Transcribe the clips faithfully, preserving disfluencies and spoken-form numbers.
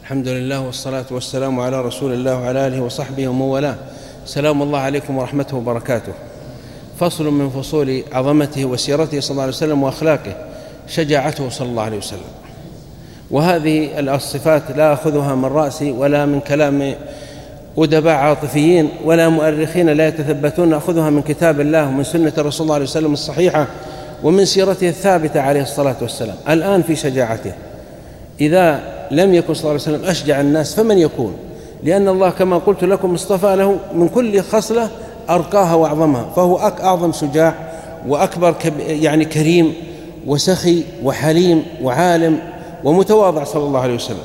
الحمد لله والصلاة والسلام على رسول الله وعلى آله وصحبه ومن والاه. سلام الله عليكم ورحمته وبركاته. فصل من فصول عظمته وسيرته صلى الله عليه وسلم وأخلاقه شجاعته صلى الله عليه وسلم. وهذه الصفات لا أخذها من رأسي ولا من كلام أدباء عاطفيين ولا مؤرخين لا يتثبتون، أخذها من كتاب الله ومن سنة رسول الله عليه وسلم الصحيحة ومن سيرته الثابتة عليه الصلاة والسلام. الآن في شجاعته، إذا لم يكن صلى الله عليه وسلم أشجع الناس فمن يكون؟ لأن الله كما قلت لكم اصطفى له من كل خصلة أرقاها وأعظمها، فهو أعظم شجاع وأكبر يعني كريم وسخي وحليم وعالم ومتواضع صلى الله عليه وسلم.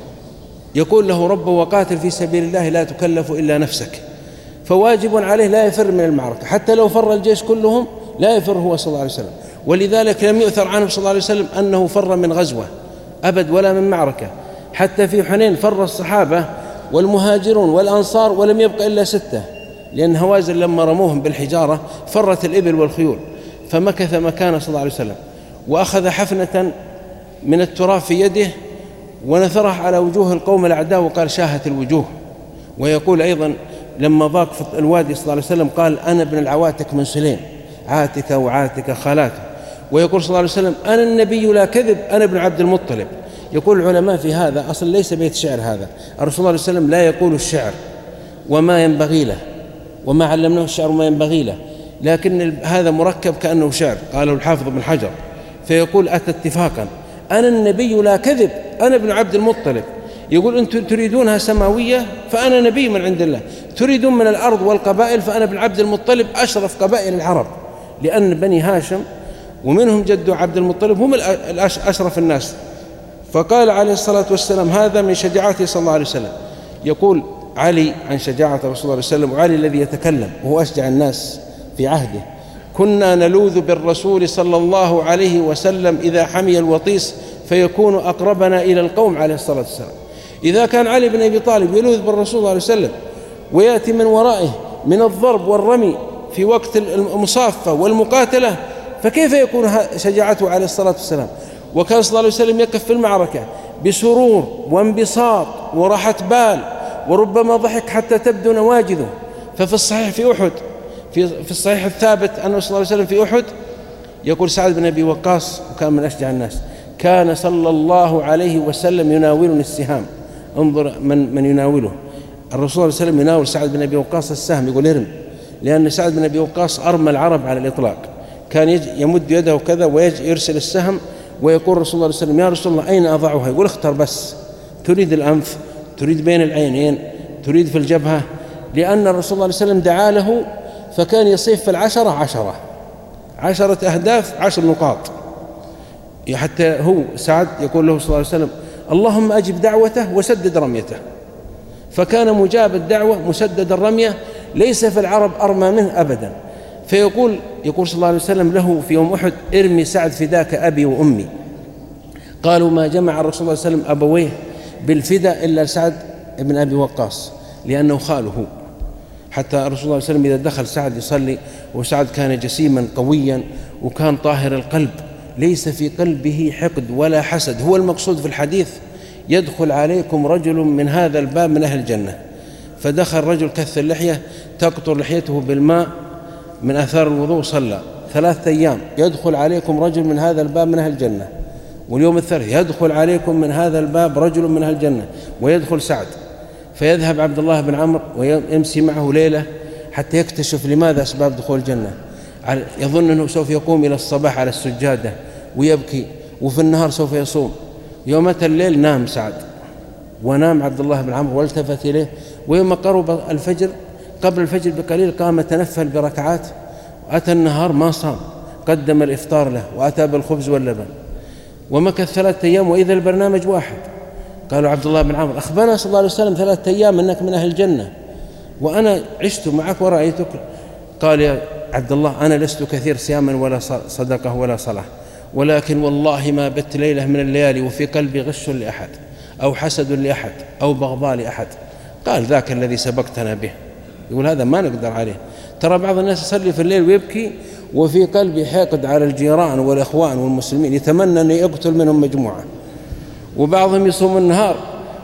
يقول له ربه: وقاتل في سبيل الله لا تكلف إلا نفسك. فواجب عليه لا يفر من المعركة، حتى لو فر الجيش كلهم لا يفر هو صلى الله عليه وسلم. ولذلك لم يؤثر عنه صلى الله عليه وسلم أنه فر من غزوة أبد ولا من معركة. حتى في حنين فر الصحابة والمهاجرون والأنصار ولم يبق إلا ستة، لأن هوازن لما رموهم بالحجارة فرت الإبل والخيول، فمكث مكانه صلى الله عليه وسلم وأخذ حفنة من التراب في يده ونثرها على وجوه القوم الأعداء وقال: شاهت الوجوه. ويقول أيضا لما ضاق في الوادي صلى الله عليه وسلم قال: أنا ابن العواتك من سليم، عاتك وعاتك خالاته. ويقول صلى الله عليه وسلم: أنا النبي لا كذب، أنا ابن عبد المطلب. يقول العلماء في هذا أصل ليس بيت شعر، هذا الرسول صلى الله عليه وسلم لا يقول الشعر وما ينبغي له وما علمناه الشعر وما ينبغي له، لكن هذا مركب كأنه شعر، قاله الحافظ بن حجر. فيقول أتى اتفاقا: أنا النبي لا كذب، أنا ابن عبد المطلب. يقول أنتم تريدونها سماوية فأنا نبي من عند الله، تريدون من الأرض والقبائل فأنا ابن عبد المطلب أشرف قبائل العرب، لأن بني هاشم ومنهم جد عبد المطلب هم أشرف الناس. فقال عليه الصلاة والسلام: هذا من شجاعته صلى الله عليه وسلم. يقول علي عن شجاعة رسول الله صلى الله عليه وسلم، وعلي الذي يتكلم وهو أشجع الناس في عهده: كنا نلوذ بالرسول صلى الله عليه وسلم إذا حمي الوطيس فيكون أقربنا إلى القوم عليه الصلاة والسلام. إذا كان علي بن أبي طالب يلوذ بالرسول صلى الله عليه وسلم ويأتي من ورائه من الضرب والرمي في وقت المصافة والمقاتلة، فكيف يكون شجاعته عليه الصلاة والسلام؟ وكان صلى الله عليه وسلم يقف في المعركة بسرور وانبساط وراحة بال، وربما ضحك حتى تبدو نواجذه. ففي الصحيح في أحد في في الصحيح الثابت أنه صلى الله عليه وسلم في أحد يقول سعد بن أبي وقاص وكان من أشجع الناس: كان صلى الله عليه وسلم يناولني السهام. انظر من من يناوله الرسول صلى الله عليه وسلم، يناول سعد بن أبي وقاص السهم، يقول ارم، لأن سعد بن أبي وقاص أرمى العرب على الإطلاق، كان يمد يده كذا ويرسل السهم، ويقول رسول الله صلى الله عليه وسلم: يا رسول الله أين أضعها؟ يقول: اختر بس، تريد الأنف، تريد بين العينين، تريد في الجبهة، لأن الرسول صلى الله عليه وسلم دعا له فكان يصيف في العشرة عشرة عشرة أهداف عشر نقاط. حتى هو سعد يقول له صلى الله عليه وسلم: اللهم أجب دعوته وسدد رميته. فكان مجاب الدعوة مسدد الرمية، ليس في العرب أرمى منه أبدا. فيقول يقول صلى الله عليه وسلم له في يوم أحد: ارمي سعد فداك أبي وأمي. قالوا: ما جمع الرسول صلى الله عليه وسلم أبويه بالفداء إلا سعد بن أبي وقاص، لأنه خاله. حتى الرسول صلى الله عليه وسلم إذا دخل سعد يصلي، وسعد كان جسيما قويا وكان طاهر القلب، ليس في قلبه حقد ولا حسد. هو المقصود في الحديث: يدخل عليكم رجل من هذا الباب من أهل الجنة. فدخل رجل كث اللحية تقطر لحيته بالماء من أثار الوضوء، صلى ثلاثة أيام، يدخل عليكم رجل من هذا الباب من أهل الجنة. واليوم الثالث يدخل عليكم من هذا الباب رجل من أهل الجنة، ويدخل سعد. فيذهب عبد الله بن عمرو ويمسي معه ليلة حتى يكتشف لماذا أسباب دخول الجنة. يظن أنه سوف يقوم إلى الصباح على السجادة ويبكي، وفي النهار سوف يصوم. يومة الليل نام سعد، ونام عبد الله بن عمرو والتفت إليه، ويوم قرب الفجر قبل الفجر بقليل قام تنفل بركعات. أتى النهار ما صام، قدم الإفطار له وأتى بالخبز واللبن، ومكث ثلاثة أيام وإذا البرنامج واحد. قالوا عبد الله بن عمرو: أخبرنا صلى الله عليه وسلم ثلاثة أيام أنك من أهل الجنة، وأنا عشت معك ورأيتك. قال: يا عبد الله أنا لست كثير صياما ولا صدقة ولا صلاة، ولكن والله ما بت ليلة من الليالي وفي قلبي غش لأحد أو حسد لأحد أو بغضاء لأحد. قال: ذاك الذي سبقتنا به. يقول هذا ما نقدر عليه. ترى بعض الناس يصلي في الليل ويبكي وفي قلبي حقد على الجيران والإخوان والمسلمين، يتمنى أن يقتل منهم مجموعة. وبعضهم يصوم النهار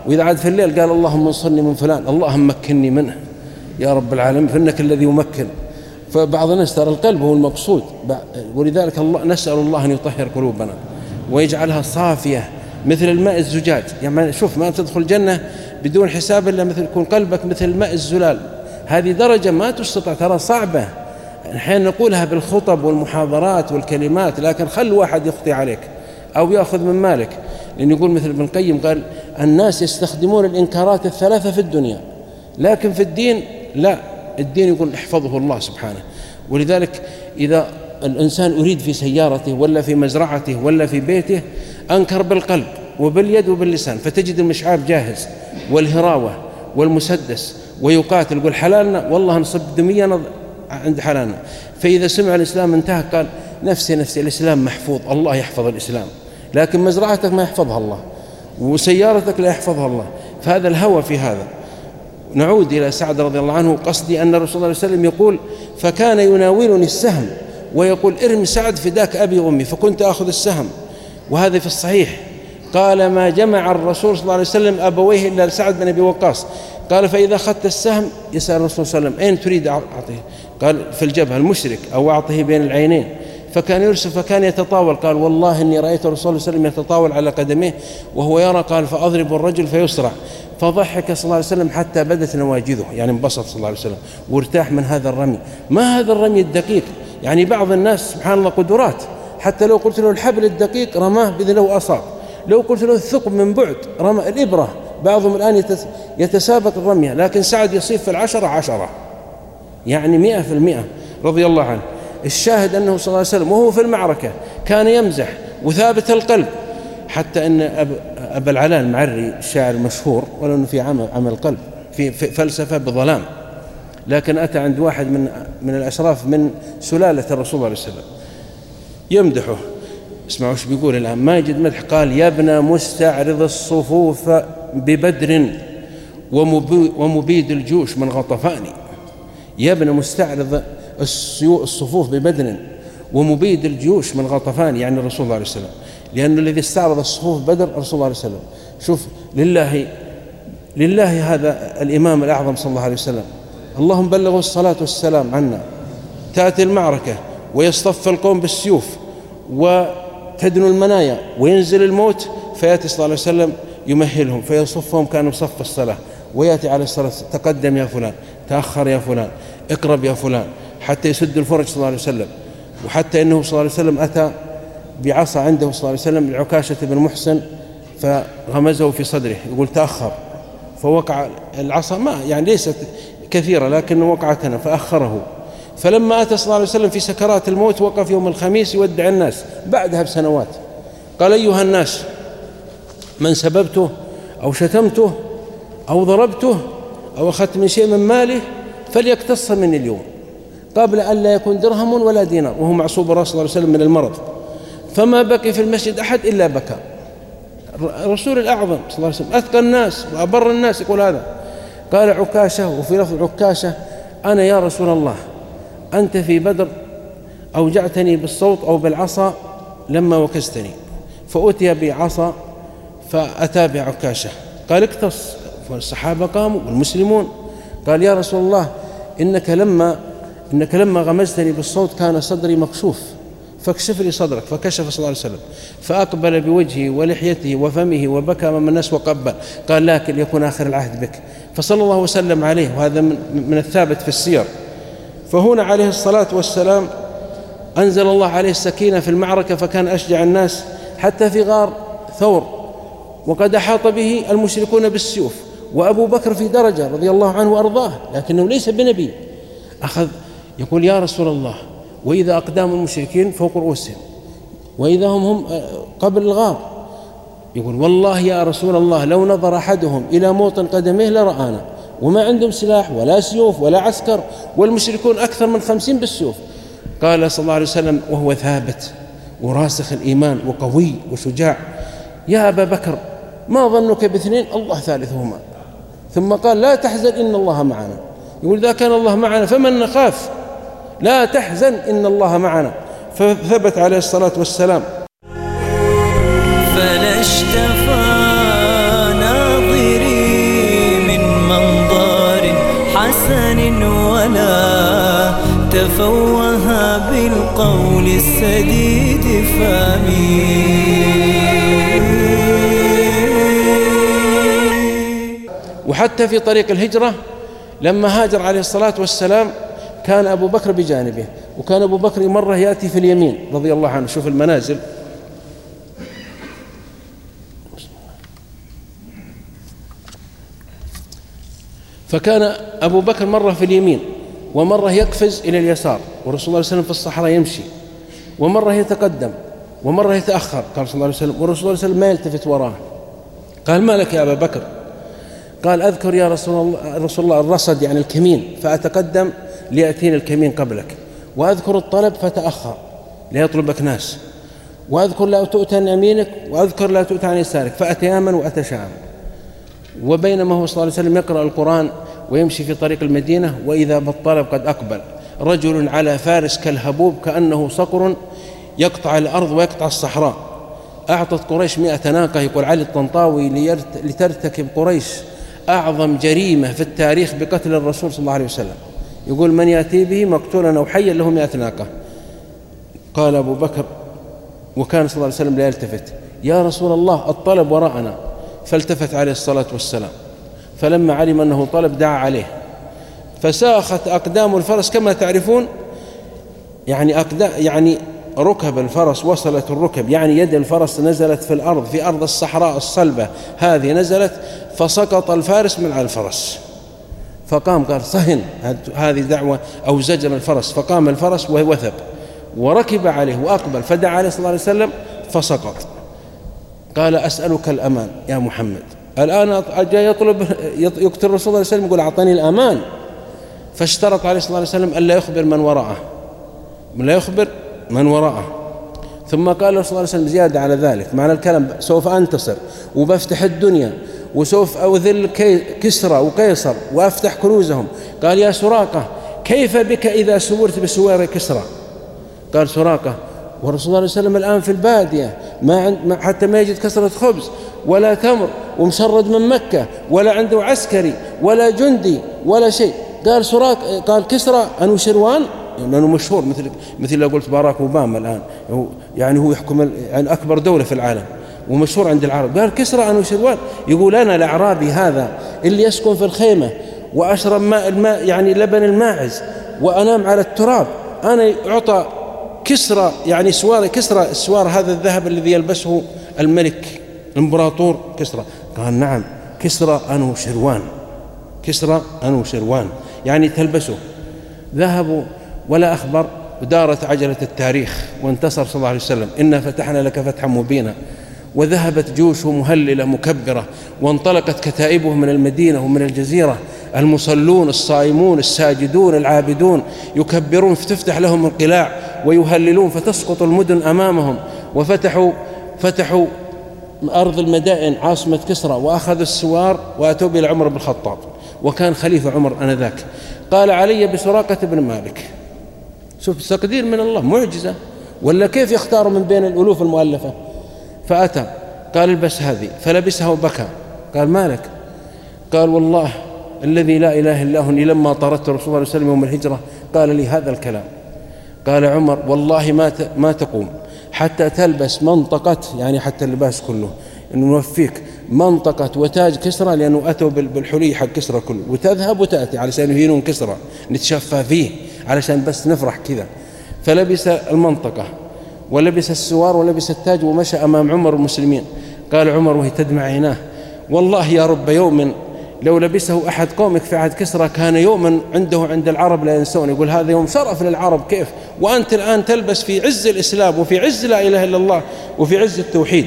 وإذا عاد في الليل قال اللهم انصرني من فلان، اللهم مكنني منه يا رب العالمين فإنك الذي يمكن. فبعض الناس ترى القلب هو المقصود، ولذلك الله نسأل الله أن يطهر قلوبنا ويجعلها صافية مثل الماء الزجاج. يعني شوف ما تدخل الجنة بدون حساب إلا مثل يكون قلبك مثل ماء الزلال. هذه درجة ما تستطيع، ترى صعبة، أحيانا نقولها بالخطب والمحاضرات والكلمات، لكن خل واحد يخطي عليك أو يأخذ من مالك. لأن يقول مثل ابن القيم قال الناس يستخدمون الإنكارات الثلاثة في الدنيا، لكن في الدين لا، الدين يقول احفظه الله سبحانه. ولذلك إذا الإنسان أريد في سيارته ولا في مزرعته ولا في بيته أنكر بالقلب وباليد وباللسان، فتجد المشعاب جاهز والهراوة والمسدس ويقاتل، يقول حلالنا والله نصب دمينا عند حلالنا. فإذا سمع الإسلام انتهى قال نفسي نفسي الإسلام محفوظ، الله يحفظ الإسلام، لكن مزرعتك ما يحفظها الله وسيارتك لا يحفظها الله. فهذا الهوى في هذا. نعود إلى سعد رضي الله عنه. قصدي أن الرسول صلى الله عليه وسلم يقول فكان يناولني السهم ويقول ارمي سعد فداك أبي وأمي، فكنت أخذ السهم. وهذا في الصحيح. قال ما جمع الرسول صلى الله عليه وسلم أبويه إلا لسعد بن أبي وقاص. قال فإذا أخذت السهم يسأل الرسول صلى الله عليه وسلم أين تريد أعطيه؟ قال في الجبهة المشرك، أو أعطيه بين العينين. فكان يرسل فكان يتطاول. قال والله إني رأيت الرسول صلى الله عليه وسلم يتطاول على قدميه وهو يرى. قال فأضرب الرجل فيسرع. فضحك صلى الله عليه وسلم حتى بدت نواجذه، يعني انبسط صلى الله عليه وسلم وارتاح من هذا الرمي. ما هذا الرمي الدقيق؟ يعني بعض الناس سبحان الله قدرات، حتى لو قلت له الحبل الدقيق رماه بإذن الله أصاب، لو قلت له الثقب من بعد رمى الإبرة. بعضهم الآن يتسابق الرمية، لكن سعد يصيب في العشرة عشرة، يعني مئة في المئة رضي الله عنه. الشاهد أنه صلى الله عليه وسلم وهو في المعركة كان يمزح وثابت القلب، حتى أن أب أبا العلاء المعري الشاعر المشهور، ولو أنه في عمل عمل قلب في فلسفة بظلام، لكن أتى عند واحد من من الأشراف من سلالة الرسول صلى الله عليه وسلم يمدحه. اسمعوا ايش بيقول الآن، ما يجد مدح. قال يا ابن مستعرض الصفوف ببدر ومبيد الجيوش من غطفان. يا ابن مستعرض الصفوف ببدر ومبيد الجيوش من غطفان، يعني الرسول صلى الله عليه وسلم، لأن الذي استعرض الصفوف بدر الرسول صلى الله عليه وسلم. شوف لله لله هذا الإمام الأعظم صلى الله عليه وسلم، اللهم بلغوا الصلاة والسلام عنا. تأتي المعركة ويصطف القوم بالسيوف وتدنو المنايا وينزل الموت، فيأتي صلى الله عليه وسلم يمهلهم فيصفهم كانوا صف الصلاة، ويأتي على الصلاة تقدم يا فلان، تأخر يا فلان، اقرب يا فلان، حتى يسد الفرج صلى الله عليه وسلم. وحتى إنه صلى الله عليه وسلم أتى بعصا عنده صلى الله عليه وسلم لعكاشة بن محسن فغمزه في صدره، يقول تأخر، فوقع العصا ما يعني ليست كثيرة لكنه وقعت هنا فأخره. فلما أتى صلى الله عليه وسلم في سكرات الموت وقف يوم الخميس يودع الناس بعدها بسنوات، قال أيها الناس من سببته أو شتمته أو ضربته أو أخذت من شيء من ماله فليقتص من اليوم قبل أن لا يكون درهم ولا دينار، وهو معصوب الرسول صلى الله عليه وسلم من المرض. فما بقي في المسجد أحد إلا بكى. الرسول الأعظم صلى الله عليه وسلم أثقى الناس وأبر الناس يقول هذا. قال عكاشة، وفي لفظ عكاشة أنا يا رسول الله أنت في بدر أوجعتني بالصوت أو بالعصا لما وكزتني، فأتي بعصا فأتى بعكاشة، قال اقتص، فالصحابة قاموا والمسلمون. قال يا رسول الله إنك لما إنك لما غمزتني بالصوت كان صدري مكشوف فاكشف لي صدرك، فكشف صلى الله عليه وسلم فأقبل بوجهه ولحيته وفمه وبكى أمام الناس وقبل. قال لكن يكون آخر العهد بك، فصلى الله وسلم عليه، وهذا من, من الثابت في السير. فهنا عليه الصلاة والسلام أنزل الله عليه السكينة في المعركة، فكان أشجع الناس حتى في غار ثور وقد أحاط به المشركون بالسيوف، وأبو بكر في درجة رضي الله عنه وأرضاه لكنه ليس بنبي، أخذ يقول يا رسول الله وإذا أقدام المشركين فوق رؤوسهم وإذا هم هم قبل الغار، يقول والله يا رسول الله لو نظر أحدهم إلى موطن قدميه لرآنا، وما عندهم سلاح ولا سيوف ولا عسكر، والمشركون أكثر من خمسين بالسيوف. قال صلى الله عليه وسلم وهو ثابت وراسخ الإيمان وقوي وشجاع يا أبا بكر ما ظنك باثنين الله ثالثهما، ثم قال لا تحزن إن الله معنا. يقول إذا كان الله معنا فمن نخاف، لا تحزن إن الله معنا. فثبت عليه الصلاة والسلام فلا اشتفى ناظر وفوها بالقول السديد فامي. وحتى في طريق الهجرة لما هاجر عليه الصلاة والسلام كان أبو بكر بجانبه، وكان أبو بكر مرة يأتي في اليمين رضي الله عنه. شوف المنازل، فكان أبو بكر مرة في اليمين ومرة يقفز إلى اليسار، والرسول صلى الله عليه وسلم في الصحراء يمشي، ومرة يتقدم ومرة يتأخر، قال صلى الله عليه وسلم، والرسول صلى الله عليه وسلم ما يلتفت وراه. قال: ما لك يا أبا بكر؟ قال: أذكر يا رسول الله, رسول الله الرصد يعني الكمين فأتقدم ليأتيني الكمين قبلك، وأذكر الطلب فتأخر ليطلبك ناس، وأذكر لا تؤتى عن يمينك وأذكر لا تؤتى عن يسارك فأتيامن وأتشاءم. وبينما هو صلى الله عليه وسلم يقرأ القرآن ويمشي في طريق المدينة، وإذا بالطلب قد أقبل رجل على فارس كالهبوب كأنه صقر يقطع الأرض ويقطع الصحراء. أعطت قريش مئة ناقة، يقول علي الطنطاوي، لترتكب قريش أعظم جريمة في التاريخ بقتل الرسول صلى الله عليه وسلم. يقول: من يأتي به مقتولا أو حيا له مئة ناقة. قال أبو بكر، وكان صلى الله عليه وسلم لا يلتفت: يا رسول الله الطلب وراءنا. فالتفت عليه الصلاة والسلام، فلما علم أنه طلب دعا عليه، فساخت أقدام الفرس كما تعرفون، يعني أقدام يعني ركب الفرس وصلت الركب، يعني يد الفرس نزلت في الأرض، في أرض الصحراء الصلبة هذه نزلت، فسقط الفارس من على الفرس. فقام قال: صهن، هذه دعوة أو زجر الفرس. فقام الفرس ووثب وركب عليه وأقبل، فدعا عليه صلى الله عليه وسلم فسقط. قال: أسألك الأمان يا محمد. الآن جاء يطلب يقتل الرسول صلى الله عليه وسلم، يقول: أعطني الأمان. فاشترط عليه صلى الله عليه وسلم ألا يخبر من وراءه، لا يخبر من وراءه. ثم قال له صلى الله عليه وسلم زيادة على ذلك، معنى الكلام: سوف أنتصر وبفتح الدنيا وسوف أذل كسرى وقيصر وأفتح كنوزهم. قال: يا سراقة، كيف بك إذا سورت بسوار كسرى؟ قال سراقة: والرسول صلى الله عليه وسلم الآن في البادية، ما عند حتى ما يجد كسرة خبز ولا تمر، ومشرد من مكة، ولا عنده عسكري ولا جندي ولا شيء. قال سراقة، قال كسرى أنوشروان، لأنه مشهور مثل مثل لو قلت باراك أوباما الآن، يعني هو يحكم يعني أكبر دولة في العالم ومشهور عند العرب. قال كسرى أنوشروان. يقول: أنا الأعرابي هذا اللي يسكن في الخيمة وأشرب ماء الماء يعني لبن الماعز وأنام على التراب، أنا أعطى كسرى يعني سوار كسرى السوار هذا الذهب الذي يلبسه الملك الإمبراطور كسرى. قال: نعم، كسرى أنوشروان، كسرى أنوشروان يعني تلبسه. ذهبوا ولا أخبر، ودارت عجلة التاريخ وانتصر صلى الله عليه وسلم: إنا فتحنا لك فتحا مبينا. وذهبت جيوشه مهللة مكبرة، وانطلقت كتائبه من المدينة ومن الجزيرة، المصلون الصائمون الساجدون العابدون يكبرون، فتفتح لهم القلاع ويهللون، فتسقط المدن أمامهم. وفتحوا فتحوا أرض المدائن عاصمة كسرى، وأخذوا السوار وأتوا إلى عمر بن الخطاب، وكان خليفة عمر آنذاك. قال: علي بسراقة بن مالك. شوف تقدير من الله، معجزة، ولا كيف يختار من بين الألوف المؤلفة؟ فأتى قال: البس هذه، فلبسها وبكى. قال: مالك؟ قال: والله الذي لا إله إلا هو، لما طردت الرسول صلى الله عليه وسلم يوم الهجرة قال لي هذا الكلام. قال عمر: والله ما ما تقوم حتى تلبس منطقة، يعني حتى اللباس كله إنه نوفيك منطقة وتاج كسرى، لأنه أتوا بالحلي حق كسرى كله، وتذهب وتأتي علشان يهينون كسرى، نتشفى فيه علشان بس نفرح كذا. فلبس المنطقة ولبس السوار ولبس التاج ومشى أمام عمر المسلمين. قال عمر وهي تدمع عيناه: والله يا رب يوم لو لبسه أحد قومك في عهد كسرى كان يوما عنده عند العرب لا ينسون. يقول هذا يوم شرف للعرب، كيف وأنت الآن تلبس في عز الإسلام وفي عز لا إله إلا الله وفي عز التوحيد.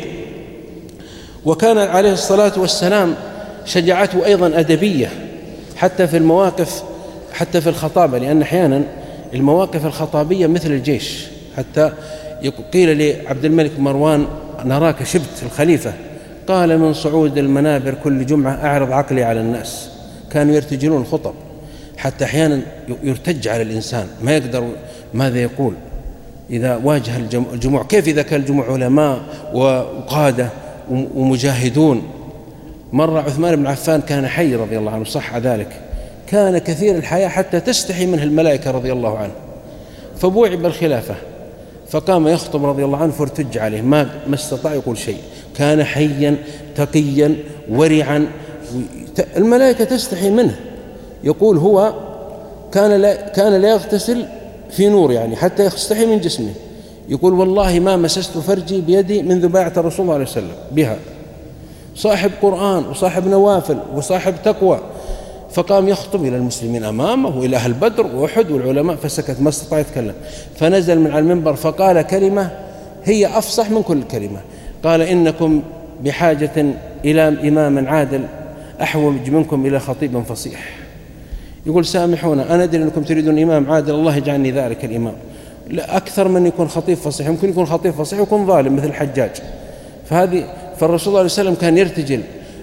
وكان عليه الصلاة والسلام شجاعته أيضا أدبية، حتى في المواقف، حتى في الخطابة، لأن أحيانا المواقف الخطابية مثل الجيش. حتى قيل لعبد الملك مروان: نراك شبت الخليفة. قال: من صعود المنابر كل جمعة أعرض عقلي على الناس. كانوا يرتجلون الخطب، حتى أحيانا يرتج على الإنسان ما يقدر ماذا يقول إذا واجه الجموع. كيف إذا كان الجموع علماء وقادة ومجاهدون. مر عثمان بن عفان كان حي رضي الله عنه، صح ذلك، كان كثير الحياة حتى تستحي منه الملائكة رضي الله عنه، فبوعب بالخلافة، فقام يخطب رضي الله عنه فارتج عليه، ما ما استطاع يقول شيء. كان حيا تقيا ورعا، الملائكة تستحي منه. يقول هو كان لا كان لا يغتسل في نور، يعني حتى يستحي من جسمه. يقول والله ما مسست فرجي بيدي منذ بايعت الرسول صلى الله عليه وسلم بها. صاحب قرآن وصاحب نوافل وصاحب تقوى. فقام يخطب إلى المسلمين أمامه وإلى أهل بدر وأحد والعلماء، فسكت ما استطاع يتكلم. فنزل من على المنبر فقال كلمة هي أفصح من كل كلمة. قال إنكم بحاجة إلى إمام عادل أحوج منكم إلى خطيب فصيح. يقول سامحونا، أنا أدري أنكم تريدون إمام عادل، الله يجعلني ذلك الإمام. لا أكثر من يكون خطيب فصيح، يمكن يكون خطيب فصيح ويكون ظالم مثل الحجاج. فهذه فالرسول صلى الله عليه وسلم كان يرتجل.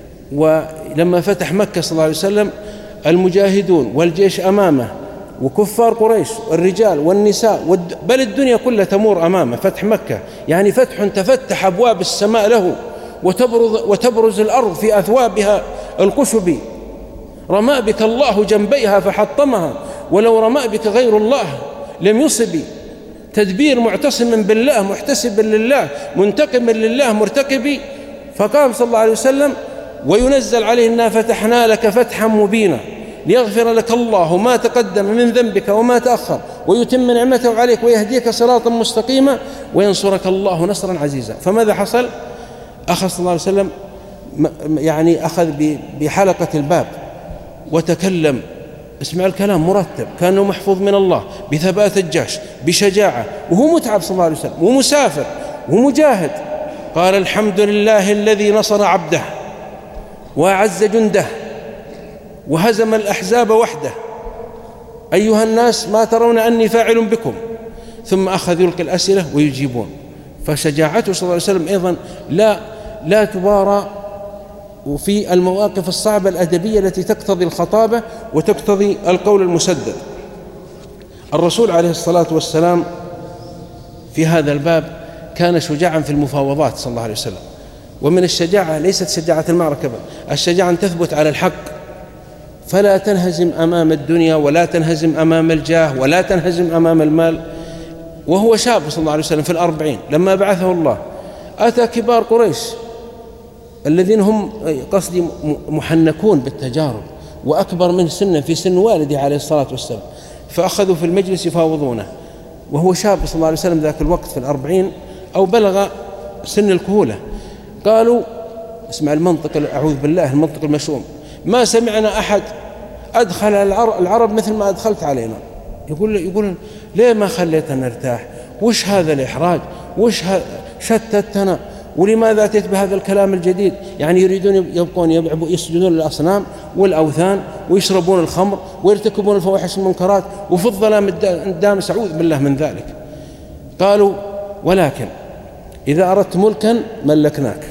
ولما فتح مكة صلى الله عليه وسلم المجاهدون والجيش أمامه وكفار قريش والرجال والنساء والد... بل الدنيا كلها تمور أمامه. فتح مكة يعني فتح تفتح أبواب السماء له، وتبرز, وتبرز الأرض في أثوابها القشب. رمى بك الله جنبيها فحطمها، ولو رمى بك غير الله لم يصب. تدبير معتصم بالله محتسب لله منتقم لله مرتقب. فقام صلى الله عليه وسلم وينزل عليه إنا فتحنا لك فتحا مبينا ليغفر لك الله ما تقدم من ذنبك وما تأخر ويتم نعمته عليك ويهديك صراطا مستقيما وينصرك الله نصرا عزيزا. فماذا حصل؟ أخذ صلى الله عليه وسلم يعني أخذ بحلقة الباب وتكلم. اسمع الكلام مرتب، كانه محفوظ من الله، بثبات الجيش، بشجاعة، وهو متعب صلى الله عليه وسلم ومسافر ومجاهد. قال الحمد لله الذي نصر عبده وأعز جنده وهزم الأحزاب وحده. أيها الناس ما ترون أني فاعل بكم؟ ثم أخذ يلقي الأسئلة ويجيبون. فشجاعته صلى الله عليه وسلم أيضا لا لا تبارى وفي المواقف الصعبة الأدبية التي تقتضي الخطابة وتقتضي القول المسدد. الرسول عليه الصلاة والسلام في هذا الباب كان شجاعا في المفاوضات صلى الله عليه وسلم. ومن الشجاعة ليست شجاعة المعركة، الشجاعة أن تثبت على الحق، فلا تنهزم أمام الدنيا ولا تنهزم أمام الجاه ولا تنهزم أمام المال. وهو شاب صلى الله عليه وسلم في الأربعين لما بعثه الله، أتى كبار قريش الذين هم قصدي محنكون بالتجارب وأكبر من سنا في سن والده عليه الصلاة والسلام، فأخذوا في المجلس يفاوضونه وهو شاب صلى الله عليه وسلم ذاك الوقت في الأربعين أو بلغ سن الكهولة. قالوا اسمع المنطق، أعوذ بالله، المنطق المشؤوم، ما سمعنا أحد أدخل العرب مثل ما أدخلت علينا. يقول يقول ليه ما خليتنا نرتاح؟ وش هذا الإحراج؟ وش شتتنا؟ ولماذا أتيت بهذا الكلام الجديد؟ يعني يريدون يبقون يبعبوا يسجدون للأصنام والأوثان ويشربون الخمر ويرتكبون الفواحش المنكرات وفي الظلام الدامس، أعوذ بالله من ذلك. قالوا ولكن إذا أردت ملكا ملكناك،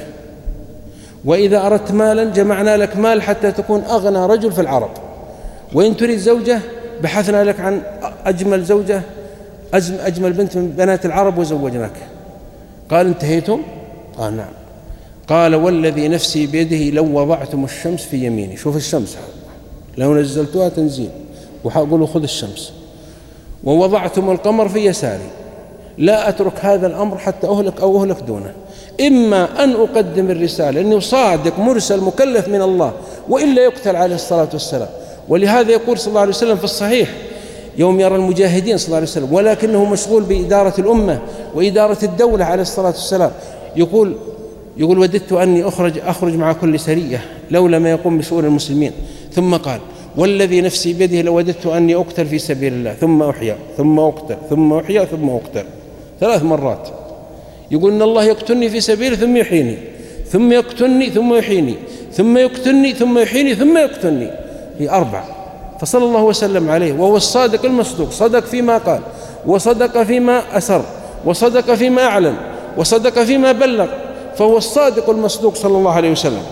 وإذا أردت مالا جمعنا لك مال حتى تكون أغنى رجل في العرب، وإن تريد زوجة بحثنا لك عن أجمل زوجة أجمل بنت من بنات العرب وزوجناك. قال انتهيتم؟ قال نعم. قال والذي نفسي بيده لو وضعتم الشمس في يميني، شوف الشمس لو نزلتها تنزيل وحقولوا خذ الشمس، ووضعتم القمر في يساري، لا أترك هذا الأمر حتى أهلك أو أهلك دونه. إما أن أقدم الرسالة أني صادق مرسل مكلف من الله، وإلا يقتل عليه الصلاة والسلام. ولهذا يقول صلى الله عليه وسلم في الصحيح يوم يرى المجاهدين صلى الله عليه وسلم ولكنه مشغول بإدارة الأمة وإدارة الدولة عليه الصلاة والسلام، يقول يقول وددت أني أخرج أخرج مع كل سرية لولا ما يقوم بشؤون المسلمين. ثم قال والذي نفسي بيده لوددت أني أقتل في سبيل الله ثم أحيا ثم أقتل ثم أحيا ثم أقتل ثلاث مرات. يقول إن الله يقتلني في سبيله ثم يحييني ثم يقتلني ثم يحييني ثم يقتلني ثم يحييني ثم يقتلني، هي أربع. فصلى الله وسلم عليه وهو الصادق المصدوق، صدق فيما قال وصدق فيما أسر وصدق فيما أعلن وصدق فيما بلغ، فهو الصادق المصدوق صلى الله عليه وسلم.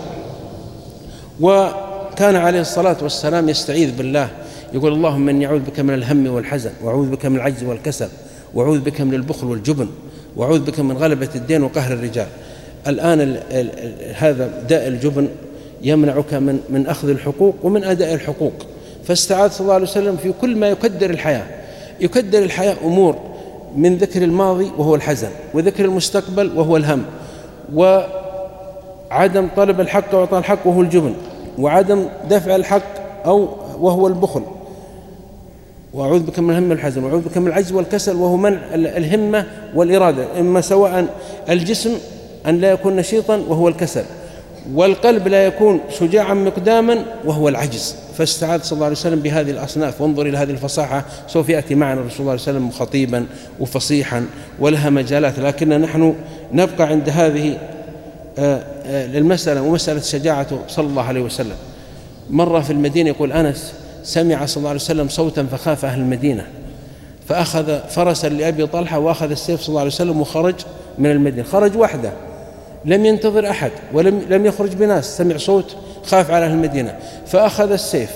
وكان عليه الصلاة والسلام يستعيذ بالله، يقول اللهم إني أعوذ بك من الهم والحزن، وأعوذ بك من العجز والكسل، وأعوذ بك من البخل والجبن، وأعوذ بك من غلبة الدين وقهر الرجال. الآن ال ال هذا داء الجبن يمنعك من من أخذ الحقوق ومن أداء الحقوق. فاستعاذ صلى الله عليه وسلم في كل ما يكدر الحياة، يكدر الحياة أمور من ذكر الماضي وهو الحزن، وذكر المستقبل وهو الهم، وعدم طلب الحق وإعطاء الحق وهو الجبن، وعدم دفع الحق أو وهو البخل. وأعوذ بك من الهم والحزن، وأعوذ بك من العجز والكسل وهو منع الهمة والإرادة، إما سواء الجسم أن لا يكون نشيطا وهو الكسل، والقلب لا يكون شجاعا مقداما وهو العجز. فاستعاذ صلى الله عليه وسلم بهذه الأصناف. وانظر إلى هذه الفصاحة، سوف يأتي معنا الرسول صلى الله عليه وسلم خطيبا وفصيحا ولها مجالات، لكن نحن نبقى عند هذه المسألة ومسألة شجاعته صلى الله عليه وسلم. مرة في المدينة، يقول أنس، سمع صلى الله عليه وسلم صوتا فخاف أهل المدينة، فأخذ فرسا لأبي طلحة وأخذ السيف صلى الله عليه وسلم وخرج من المدينة. خرج وحده، لم ينتظر أحد ولم لم يخرج بناس، سمع صوت خاف على أهل المدينة، فأخذ السيف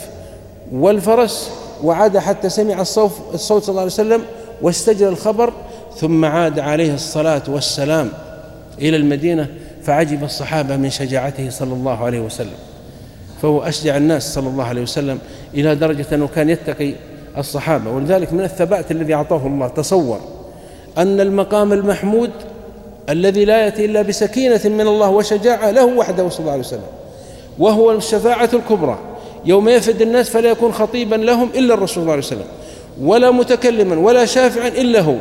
والفرس وعاد حتى سمع الصوت الصوت صلى الله عليه وسلم واستجرى الخبر، ثم عاد عليه الصلاة والسلام إلى المدينة. فعجب الصحابة من شجاعته صلى الله عليه وسلم، فهو أشجع الناس صلى الله عليه وسلم إلى درجة أنه كان يتقي الصحابة. ولذلك من الثبات الذي أعطاه الله، تصور أن المقام المحمود الذي لا يأتي إلا بسكينة من الله وشجاعة له وحده صلى الله عليه وسلم، وهو الشفاعة الكبرى يوم يفد الناس فلا يكون خطيبا لهم إلا الرسول صلى الله عليه وسلم، ولا متكلما ولا شافعا إلا هو،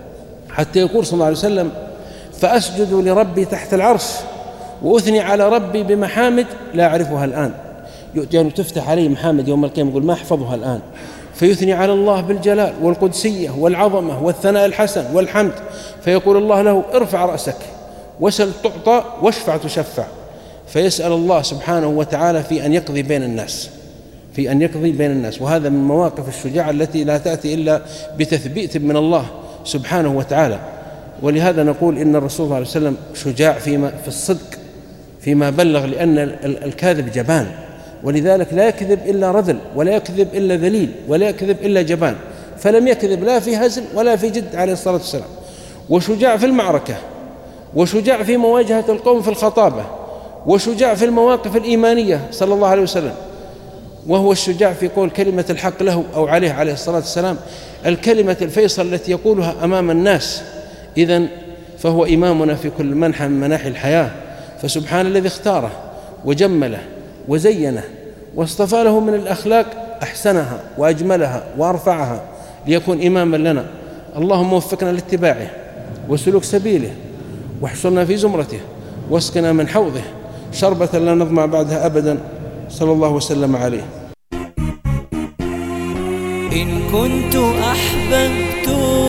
حتى يقول صلى الله عليه وسلم: فأسجد لربي تحت العرش وأثني على ربي بمحامد لا أعرفها الآن. يعني تفتح عليه محامد يوم القيامة يقول ما أحفظها الآن، فيثني على الله بالجلال والقدسية والعظمة والثناء الحسن والحمد، فيقول الله له: ارفع رأسك وسل تعطى واشفع تشفع، فيسأل الله سبحانه وتعالى في أن يقضي بين الناس في أن يقضي بين الناس. وهذا من مواقف الشجاعة التي لا تأتي إلا بتثبيت من الله سبحانه وتعالى. ولهذا نقول إن الرسول صلى الله عليه وسلم شجاع فيما في الصدق فيما بلغ، لأن الكاذب جبان، ولذلك لا يكذب إلا رذل، ولا يكذب إلا ذليل، ولا يكذب إلا جبان، فلم يكذب لا في هزل ولا في جد عليه الصلاة والسلام. وشجاع في المعركة، وشجاع في مواجهة القوم في الخطابة، وشجاع في المواقف الإيمانية صلى الله عليه وسلم. وهو الشجاع في قول كلمة الحق له أو عليه عليه الصلاة والسلام، الكلمة الفيصل التي يقولها أمام الناس. إذن فهو إمامنا في كل منحى من مناحي الحياة. فسبحان الذي اختاره وجمله وزينه واصطفى له من الأخلاق أحسنها وأجملها وأرفعها ليكون إماما لنا. اللهم وفقنا لاتباعه وسلوك سبيله، واحشرنا في زمرته، واسقنا من حوضه شربة لا نظمأ بعدها أبدا، صلى الله وسلم عليه. إن كنت أحببت